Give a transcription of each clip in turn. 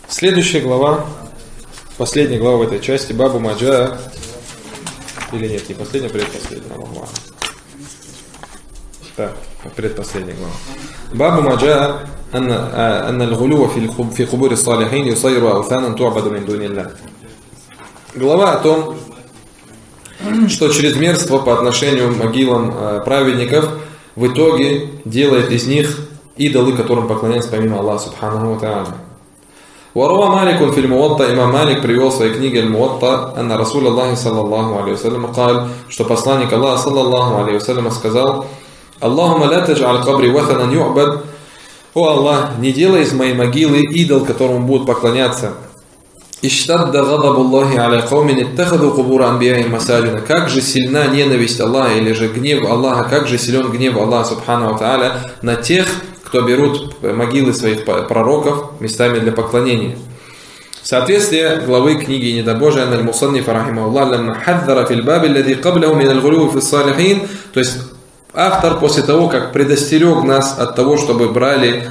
Следующая глава, последняя глава в этой части, Бабу Маджа, или нет, не последняя, предпоследняя глава. Так, предпоследняя глава. Бабу Маджа, анна аль-гулюва фи кубури салихин юсайру аутанан ту'баду мин дунилля. Глава о том, что чрезмерство по отношению к могилам праведников в итоге делает из них идолы, которым поклоняются помимо Аллаха субханаху ва та'аля. وروى مالك في الموطأ إمام مالك привел в своей книге الموطأ أن رسول الله صلى الله عليه وسلم قال, что посланник Аллаха صلى الله عليه وسلم сказал: اللهم لا تجعل قبري وثنا يعبد. О Аллах, не делай из моей могилы идол, которому будут поклоняться. اشتد غضب الله على قوم اتخذوا قبور أنبيائهم مساجدا. Как же сильна ненависть Аллаха, или же гнев Аллаха, как же силен гнев Аллаха субхану ва тааля на тех, кто берут могилы своих пророков местами для поклонения. Соответствие главы книги Недобожия Аль-Мусанниф рахимахуллах лямма хаддара фил баби аллади каблаху мин аль-гулуви фис салихин. То есть автор после того, как предостерег нас от того, чтобы брали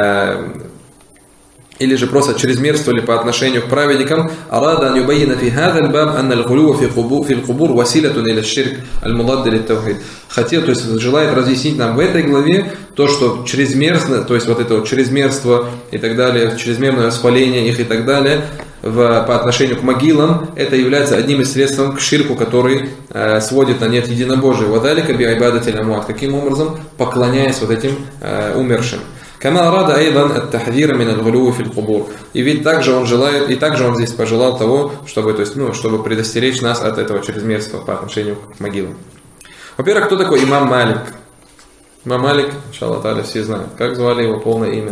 или же просто чрезмерствовали по отношению к праведникам, арада ан юбайина фи хаза аль-баб анна аль-гулува фи аль-кубур василатун иля аш-ширк аль-мудадд лит-тавхид. Хотел, то есть желает разъяснить нам в этой главе то, что чрезмерно, то есть вот это вот чрезмерство и так далее, чрезмерное восхваление их и так далее по отношению к могилам, это является одним из средств к ширку, который сводит на нет единобожие. Вадалика би айбадатиль амуат. Каким образом? Поклоняясь вот этим умершим. Кама арада айдан ат-тахдира мин аль-гулуви фил кубур. И ведь также он желает, и также он здесь пожелал того, чтобы, то есть, чтобы предостеречь нас от этого чрезмерства по отношению к могилам. Во-первых, кто такой имам Малик? Имам Малик, иншаллах та'аля, все знают. Как звали его полное имя?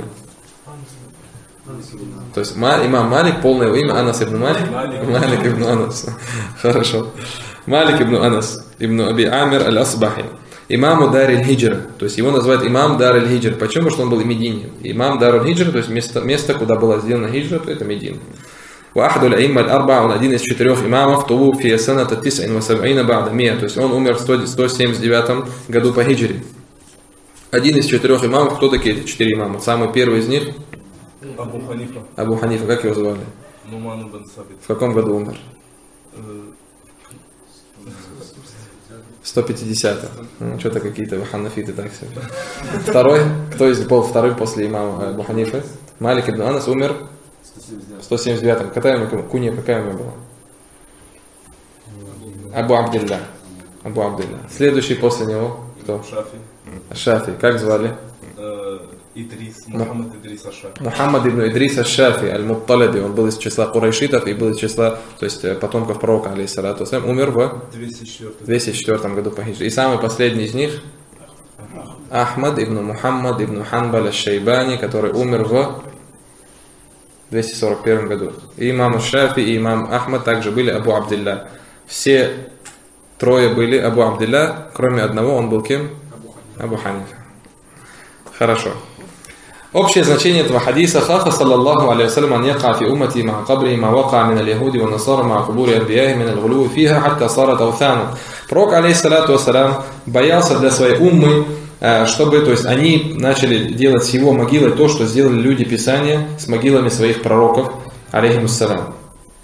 То есть имам Малик, полное его имя Анас ибн Малик. Малик ибн Анас. Хорошо. Малик ибн Анас ибн Аби Амир аль-Асбахи. Имаму Дар аль-Хиджра. То есть его называют имам Дар аль-Хиджр. Почему? Потому что он был в Медине. Имам Дар аль-Хиджр, то есть место, куда была сделана хиджра, то это Медина. وأحد الأئمة الأربعة, он один из четырех имамов, توفي سنة 79 بعد 100, то есть он умер в 179 году по хиджре. Один из четырех имамов, кто такие эти четыре имама? Самый первый из них? Абу Ханифа. Абу Ханифа, как его звали? Нуман ибн Сабит. В каком году умер? 150-х. Что-то какие-то ханафиты так себе. Второй, кто из был второй после имама Абу Ханифа? Малик ибн Анас умер в 179-м. Кунья какая у него была? Абу Абдилля. Абу Абдилля. Следующий после него кто? Шафи. Как звали? Идрис. Мухаммад Идрис аш-Шафи. Мухаммад ибн Идрис аш-Шафи аль-Мутталиби. Он был из числа курайшитов и был из числа, то есть потомков пророка, алейхиссалату вассалям. Умер в 204 году по хиджре. И самый последний из них Ахмад ибн Мухаммад ибн Ханбаль аш-Шайбани, который умер в 241 году. И имам аш-Шафи, и имам Ахмад также были Абу Абдилля. Все трое были Абу Абдилля, кроме одного, он был кем? Абу Ханифа. Хорошо. Общее значение этого хадиса: хафа саллаллаху алейхи вассалям ан яка фи уммати ма кабри ма вака мин аль-яхуди ва насара ма кубури анбияхи мин аль-гулуви фиха хатта сарат аутаnan. Пророк алейхиссалату вассалям боялся для своей уммы, чтобы, то есть они начали делать с его могилой то, что сделали люди Писания с могилами своих пророков, алейхимуссалям.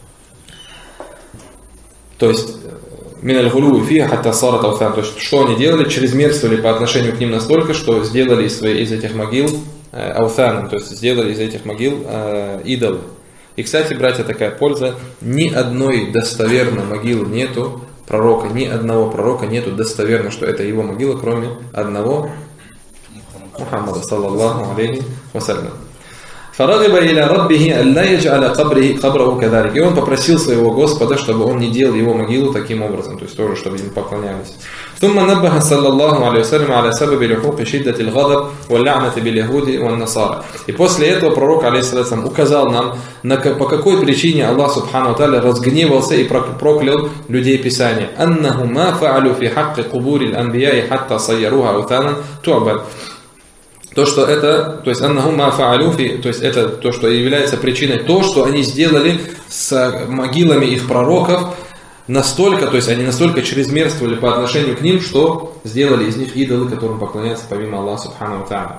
То есть миналь-гулуви фиха хатта сарат аутаnan. То есть что они делали? Чрезмерствовали по отношению к ним настолько, что сделали из этих могил аутаnan, то есть сделали из этих могил идолы. И, кстати, братья, такая польза: ни одной достоверной могилы нету пророка, ни одного пророка нету достоверно, что это его могила, кроме одного Мухаммада саллаллаху алейхи вассалям. فَرَغِبَ إِلَى رَبِّهِ أَلَّا يَجْعَلَ قَبْرَهُ كَذَلِكَ. И он попросил своего Господа, чтобы он не делал его могилу таким образом, то есть тоже, чтобы ему поклонялись. ثُمَّ نَبَّهَ صلى الله عليه وسلم على سبب لحوق شدة الغضب واللعنة باليهود والنصارى. И после этого пророк алейхиссалям указал нам, по какой причине Аллах субхану ва тааля разгневался и проклял людей Писания. أَنَّهُ مَا فَعَلُوا فِي حَقِّ قُبُورِ الْأَنْبِيَاءِ حَتَّى صَيَّرُوهَا أَوْثَانًا تُعْبَدُ. То, что это, то есть аннахум ма фаалюфи, то есть это то, что является причиной, то, что они сделали с могилами их пророков, настолько, то есть они настолько чрезмерствовали по отношению к ним, что сделали из них идолы, которым поклоняются помимо Аллаха субхану ва тааля.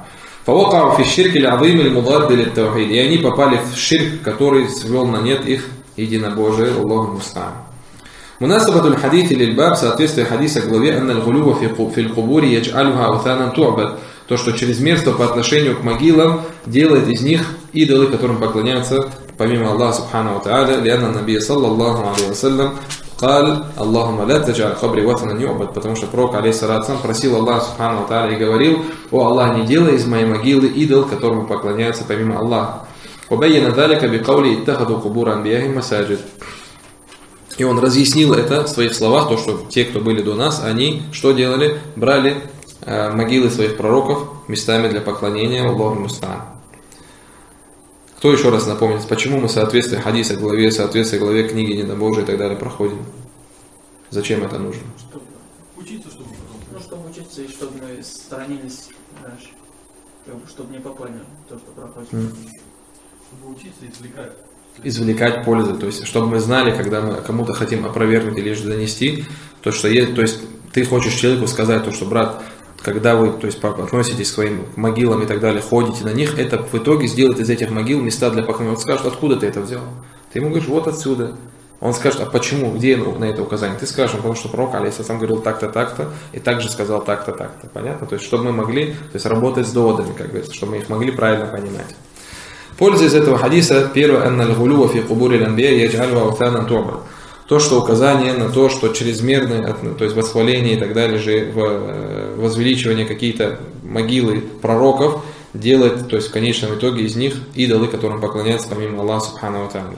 فوقعوا في الشرك العظيم المضاد للتوحيد. И они попали в ширк, который свел на нет их единобожие. Аллаху муста'ан. مناسبة الحديث للباب, соответствие хадиса главе, أن الغلو في القبور يجعلها أوثانا تعبد. То, что чрезмерство по отношению к могилам делает из них идолы, которым поклоняются помимо Аллаха субхану ва тааля. لأن النبي صلى الله عليه وسلم قال اللهم لا تجعل قبري وثنا يعبد. Потому что пророк алейхиссалату просил Аллаха субхану ва тааля и говорил: о Аллах, не делай из моей могилы идол, которому поклоняются помимо Аллаха. وبين ذلك بقوله اتخذوا قبور أنبيائهم مساجد. И он разъяснил это в своих словах, то, что те, кто были до нас, они что делали? Брали могилы своих пророков местами для поклонения. Аллаху муста'ан. Кто еще раз напомнит, почему мы соответствие хадиса главе, соответствие главе книги недобожия и так далее проходим? Зачем это нужно? Чтобы учиться, чтобы потом. Ну, чтобы учиться, и чтобы мы сторонились дальше. Чтобы не попали в то, что проходит. Чтобы учиться и извлекать. Извлекать пользу, то есть, чтобы мы знали, когда мы кому-то хотим опровергнуть или же донести, то, что есть, то есть, ты хочешь человеку сказать, то, что, брат, когда вы, то есть, относитесь к своим могилам и так далее, ходите на них, это в итоге сделает из этих могил места для поклонения. Он скажет, откуда ты это взял? Ты ему говоришь, вот отсюда. Он скажет, а почему, где на это указание? Ты скажешь, потому что пророк алейхиссалам говорил так-то, так-то, и также сказал так-то, так-то. Понятно? То есть, чтобы мы могли, то есть, работать с доводами, как говорится, чтобы мы их могли правильно понимать. Польза из этого хадиса, первое, анна аль-гулуа фи кубури аль-анбия ядж'алуха аутанан ту'бад. То, что указание на то, что чрезмерное, то есть восхваление и так далее, же возвеличивание какие-то могилы пророков делает, то есть в конечном итоге из них идолы, которым поклоняются помимо Аллаха субхану ва тааля.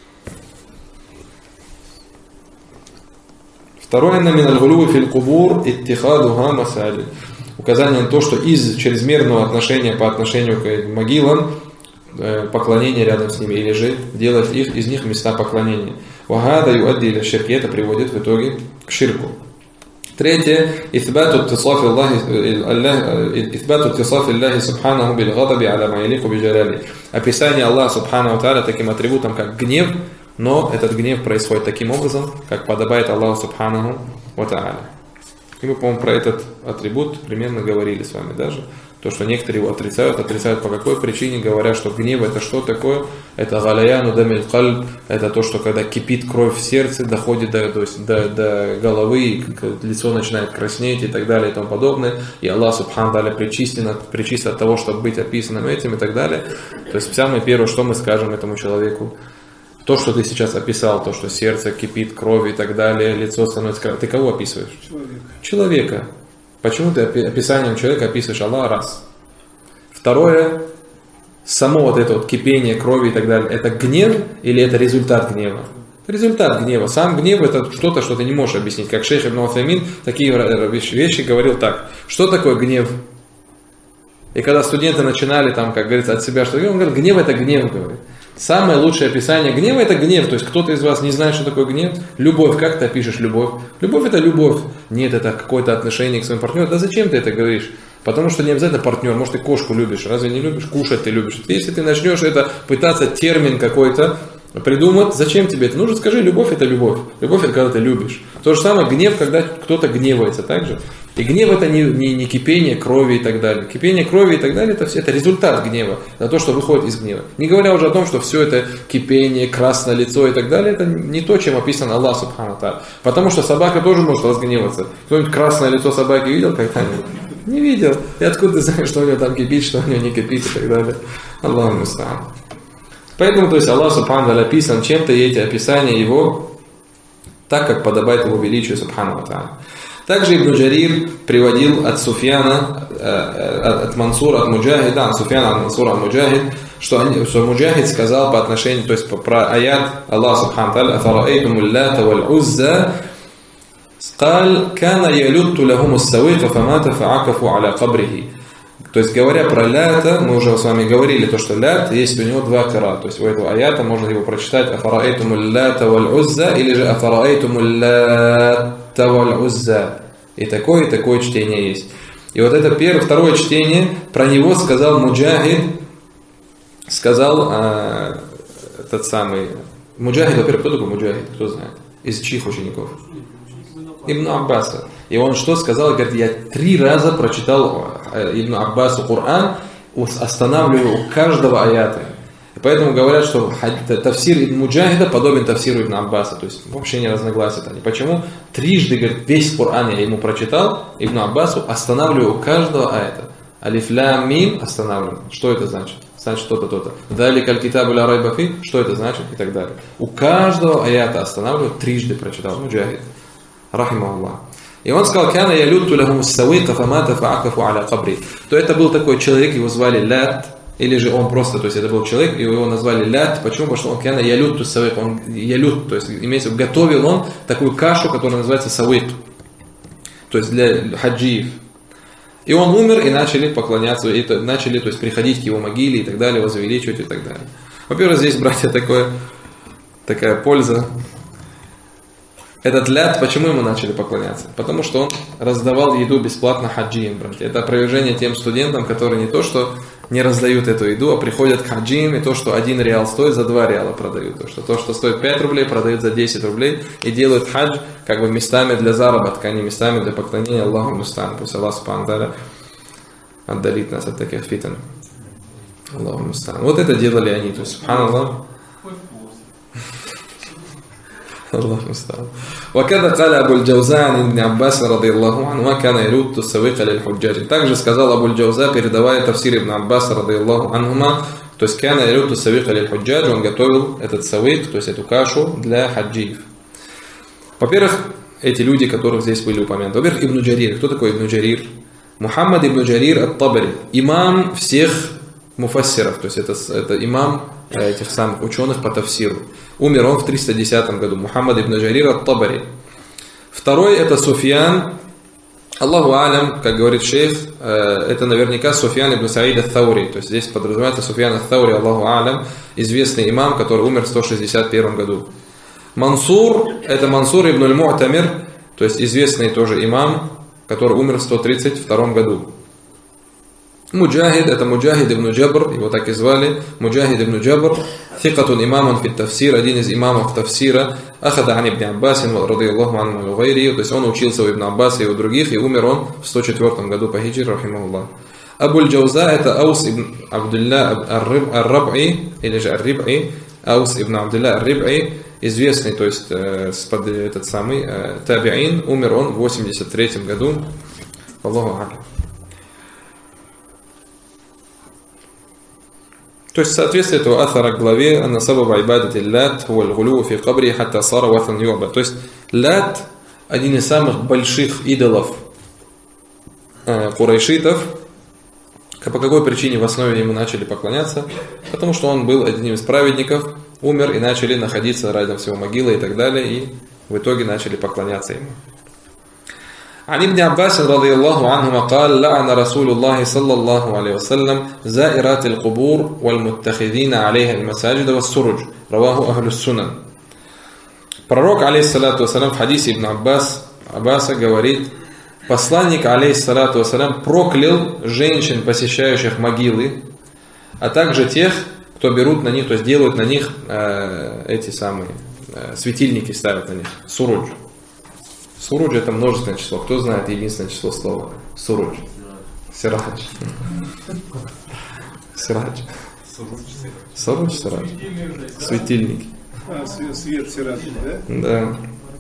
Второе, анна мин аль-гулуа фи аль-кубур иттихадуха масаджид. Указание на то, что из чрезмерного отношения по отношению к могилам поклонение рядом с ними, или же делать из них места поклонения. Вагада юадди или ширки, это приводит в итоге к ширку. Третье, итбату иттисафи Аллахи субханаху бил гадаби аля ма ялику би джаляли. Описание Аллаха субханаху тааля таким атрибутом, как гнев, но этот гнев происходит таким образом, как подобает Аллаху субханаху ва тааля. И мы, по-моему, про этот атрибут примерно говорили с вами даже. То, что некоторые его отрицают по какой причине, говоря, что гнев это что такое? Это галяяну дамиль кальб, это то, что когда кипит кровь в сердце, доходит до головы, лицо начинает краснеть и так далее и тому подобное. И Аллах субхану тааля причистен от того, чтобы быть описанным этим и так далее. То есть самое первое, что мы скажем этому человеку, то, что ты сейчас описал, то, что сердце кипит, кровь и так далее, лицо становится красным. Ты кого описываешь? Человека. Почему ты описанием человека описываешь Аллаха? Раз. Второе, само вот это вот кипение крови и так далее, это гнев или это результат гнева? Результат гнева. Сам гнев это что-то, что ты не можешь объяснить. Как шейх Ибн Утаймин такие вещи говорил так. Что такое гнев? И когда студенты начинали там, как говорится, от себя что-то, он говорит, гнев это гнев, говорит. Самое лучшее описание гнева это гнев. То есть кто-то из вас не знает, что такое гнев? Любовь. Как ты опишешь любовь? Любовь это любовь. Нет, это какое-то отношение к своему партнеру. Да зачем ты это говоришь? Потому что не обязательно партнер. Может, ты кошку любишь. Разве не любишь? Кушать ты любишь. Если ты начнешь это пытаться термин какой-то придумать, зачем тебе это нужно? Скажи, любовь это любовь. Любовь это когда ты любишь. То же самое гнев, когда кто-то гневается. Так же? И гнев это не кипение крови и так далее. Кипение крови и так далее это результат гнева. Это то, что выходит из гнева. Не говоря уже о том, что все это кипение, красное лицо и так далее, это не то, чем описан Аллах субхану тааля. Потому что собака тоже может разгневаться. Кто-нибудь красное лицо собаки видел когда-нибудь? Не видел. И откуда ты знаешь, что у него там кипит, что у него не кипит и так далее. Аллаху муста'ан. Поэтому, то есть, Аллах субхану тааля описан чем-то, и эти описания его так, как подобает его величию субхану тааля. Также Ибн Джарир приводил от Суфьяна, от Мансура, от Муджахида, от Суфьяна, от Мансура, от Муджахид, что Муджахид сказал по отношению, то есть про аят Аллаха субхану тааля, «Афараэйтум аллата валь узза, قال كان يلت لهم السويق فمات فعكفوا على قبره». То есть, говоря про лята, мы уже с вами говорили, то, что лят, есть у него два кира. То есть, у этого аята можно его прочитать «Афараэйтум аллата валь узза» или же «Афараэйтум аллата валь узза». И такое чтение есть. И вот это второе чтение, про него сказал Муджахид, сказал этот самый Муджахид, во-первых, кто такой Муджахид, кто знает? Из чьих учеников? Ибн Аббаса. И он что сказал? Говорит, я 3 раза прочитал Ибн Аббасу Коран, останавливаю у каждого аята. И поэтому говорят, что тафсир Ибн Муджахида подобен тафсиру Ибн Аббаса. То есть вообще не разногласят они. Почему? Трижды, говорит, весь Коран я ему прочитал, Ибн Аббасу, останавливаю у каждого аята. Алиф лям мим останавливаю. Что это значит? Значит то-то, то-то. Далик аль-китабу ля райба фи. Что это значит? И так далее. У каждого аята останавливаю, трижды прочитал Муджахид. Рахимахуллах. И он сказал, «Кана ялютту лахум ссавыка фамата фаакафу аля кабри». То это был такой человек, его звали Лят, или же он просто, то есть это был человек, и его назвали Лят. Почему? Потому что он кана ялютту ссавык, он ялют, то есть имеется в виду, готовил он такую кашу, которая называется савык, то есть для хаджиев. И он умер, и начали поклоняться, и начали, то есть приходить к его могиле и так далее, возвеличивать и так далее. Во-первых, здесь, братья, такая польза. Этот Лят, почему ему начали поклоняться? Потому что он раздавал еду бесплатно хаджиям, братья. Это опровержение тем студентам, которые не то, что не раздают эту еду, а приходят к хаджиям, и то, что 1 реал стоит, за 2 реала продают. То, что стоит 5 рублей, продают за 10 рублей, и делают хадж как бы местами для заработка, а не местами для поклонения Аллаху Мустан. Пусть Аллах Субхану ва Тааля отдалит нас от таких фитн. Аллаху Мустан. Вот это делали они, то есть, субханаллах. الله المستعان. وكذا قال أبو الجوزاء عن ابن عباس رضي الله عنه كان يلوت السويق للحجاج. Также сказал Абу аль-Джауза, передавая тафсир ибн Аббаса رضي الله عنهما, то есть كان يلوت السويق للحجاج, он готовил этот савик, то есть эту кашу для хаджиев. Во-первых, эти люди, которых здесь были упомянуты. Во-первых, Ибн Джарир. Кто такой Ибн Джарир? Мухаммад ибн Джарир ат-Табари, имам всех муфассиров, то есть это имам этих самых ученых по тафсиру. Умер он в 310 году. Мухаммад ибн Джарир ат-Табари. Второй это Суфьян. Аллаху алям, как говорит шейх, это наверняка Суфьян ибн Саид ат-Таури. То есть здесь подразумевается Суфьян ат-Таури, Аллаху алям, известный имам, который умер в 161 году. Мансур, это Мансур ибн аль-Му'тамир, то есть известный тоже имам, который умер в 132 году. Муджахид, это Муджахид ибн Джабр, его так и звали, Муджахид ибн Джабр, фикатун имаман фит тафсир, один из имамов тафсира, ахада ан ибн Аббасин, радийаллаху анху гайри, то есть он учился у ибн Аббаса и у других, и умер он в 104 году по хиджре, рахимахуллах. Абу аль-Джауза, это Аус ибн Абдулла ар-Риб'i, или же ар-Риб'i, Аус ибн Абдулла ар-Риб'i, известный, то есть этот самый таби'ин, умер он в 83 году, Аллаху алям. То есть в соответствии этого атара к главе «Анна сабаба ибадати лят хуаль гулю фи кабри хатта сара ватан юба». То есть лят – один из самых больших идолов курайшитов. По какой причине в основе ему начали поклоняться? Потому что он был одним из праведников, умер и начали находиться рядом с его могилой и так далее, и в итоге начали поклоняться ему. عن ابن عباس رضي الله عنهما قال لعن رسول الله صلى الله عليه وسلم زائرات القبور والمتخذين عليها المساجد والسرج رواه أهل السنن. Пророк алейхиссалату вассалям в хадисе ибн Аббаса говорит, посланник алейхиссалату вассалям проклял женщин, посещающих могилы, а также тех, кто берут на них, то есть делают на них эти самые светильники, ставят на них, сурудж. Сурудж это множественное число. Кто знает единственное число слова? Сурудж. Сирадж. Сирадж. Сурудж, сирадж. Светильник. Свет сирадж, да? Да.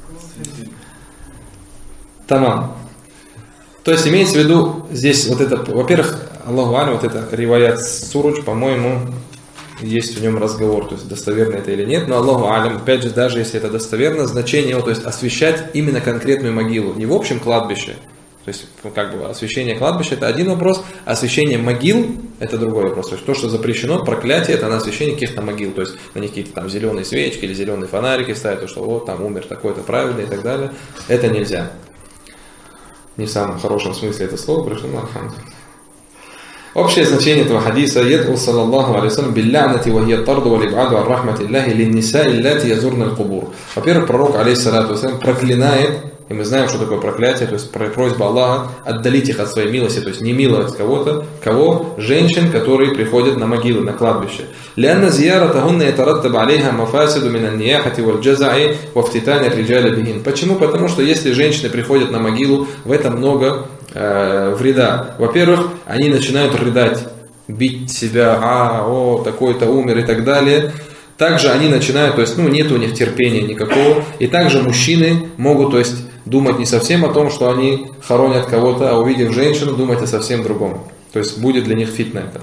Тамам. То есть имеется в виду здесь вот это, во-первых, Аллаху алям, вот это риваят сурудж, по-моему, есть в нем разговор, то есть достоверно это или нет, но Аллаху алям, опять же, даже если это достоверно, значение его, то есть освещать именно конкретную могилу, не в общем кладбище, то есть как бы освещение кладбища это один вопрос, освещение могил это другой вопрос, то есть то, что запрещено, проклятие, это на освещение каких-то могил, то есть на них какие-то там зеленые свечки или зеленые фонарики ставят, то что вот там умер такой-то праведный и так далее, это нельзя. Не в самом хорошем смысле это слово пришло, но алхамдулилlah. Общее значение этого хадиса «Яд'у саллаллаху алейхи вассалям билля'нати ва хия тарду ва либ'аду ан рахматиллахи линниса'i ллати язурна аль-кубур». Во-первых, пророк алейхиссалату вассалям проклинает, и мы знаем, что такое проклятие, то есть просьба Аллаха отдалить их от своей милости, то есть не миловать кого-то, кого? Женщин, которые приходят на могилы, на кладбище. «Лянна зияратахунна ятараттаб алейха мафасиду мин ан-нияхати валь джаза'i ва фтитани ар-риджали бихин». Почему? Потому что если женщины приходят на могилу, в этом много вреда. Во-первых, они начинают рыдать, бить себя, такой-то умер и так далее. Также они начинают, то есть, нет у них терпения никакого. И также мужчины могут, то есть, думать не совсем о том, что они хоронят кого-то, а увидев женщину, думать о совсем другом. То есть, будет для них фитна это.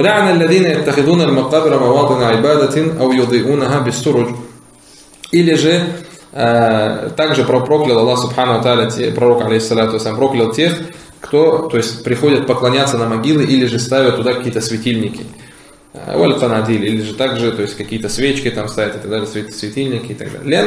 Или же, также проклял Аллах Субхану Тааля, пророк, алейхиссалату вассалям, проклял тех, кто, то есть, приходят поклоняться на могилы или же ставят туда какие-то светильники. Или же также, то есть какие-то свечки там ставят и так далее, светильники и так далее.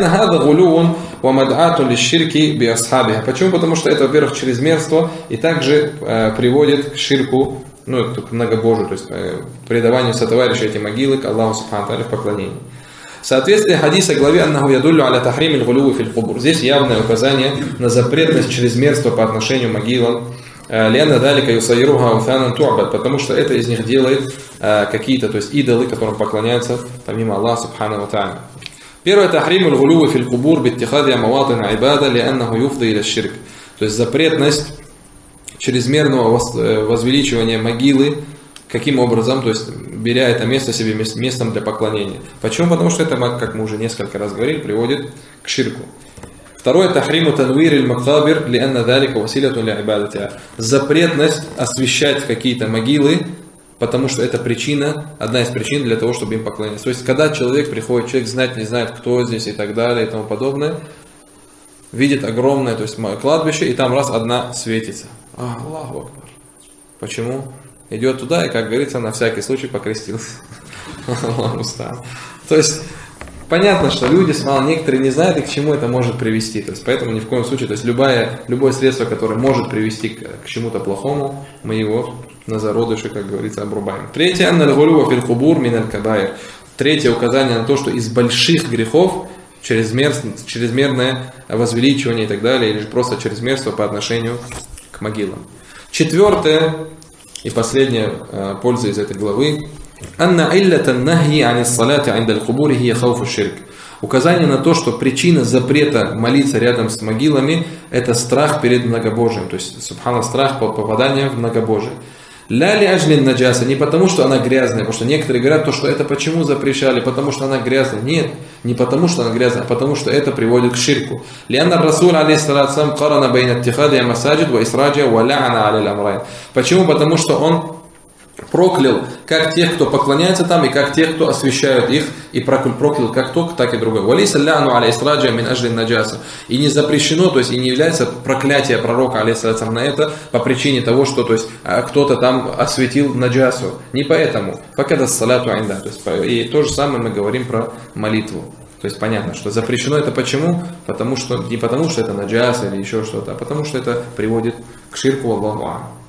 Почему? Потому что это, во-первых, чрезмерство и также приводит к ширку, к многобожию, то есть предаванию сотоварища эти могилы к Аллаху Субхану Тааля в поклонении. Соответствие хадиса главе «Аннаху ядуллю аля тахрим аль-гулуви фил кубур». Здесь явное указание на запретность чрезмерства по отношению к могилам. Потому что это из них делает какие-то, то есть идолы, которым поклоняются помимо Аллаха Субхану Тааля. Первое, тахрим аль-гулуви фил кубур биттихади маватин айбада лианнаху юфди иля ширк. То есть запретность чрезмерного возвеличивания могилы. Каким образом? То есть, беря это место себе местом для поклонения. Почему? Потому что это, как мы уже несколько раз говорили, приводит к ширку. Второе, тахриму танвир аль-макабир лианна далика василятун ли ибадатиа. Запретность освещать какие-то могилы, потому что это причина, одна из причин для того, чтобы им поклоняться. То есть, когда человек приходит, человек знает, не знает, кто здесь и так далее и тому подобное, видит огромное, то есть, кладбище, и там раз одна светится. Аллаху акбар. Почему? Идет туда и, как говорится, на всякий случай покрестился. То есть, понятно, что люди, некоторые не знают, и к чему это может привести. То есть, поэтому ни в коем случае, то есть, любое средство, которое может привести к чему-то плохому, мы его на зародыше, как говорится, обрубаем. Третье, третье указание на то, что из больших грехов чрезмерное возвеличивание и так далее, или же просто чрезмерство по отношению к могилам. Четвертое, и последняя польза из этой главы. Указание на то, что причина запрета молиться рядом с могилами – это страх перед многобожием. То есть, субхана, страх попадания в многобожие. Ля ли ажлин наджаса, не потому, что она грязная, потому что некоторые говорят, что это почему запрещали, потому что она грязная. Нет, не потому, что она грязная, а потому, что это приводит к ширку. Почему? Потому что он проклял как тех, кто поклоняется там, и как тех, кто освящают их, и проклял как тот, так и другой. И не запрещено, то есть и не является проклятие пророка алейхиссалям на это по причине того, что, то есть, кто-то там осветил наджасу. Не поэтому. И то же самое мы говорим про молитву. То есть понятно, что запрещено это почему? Потому что не потому, что это наджас или еще что-то, а потому что это приводит к ширку. Аллаху а'алям.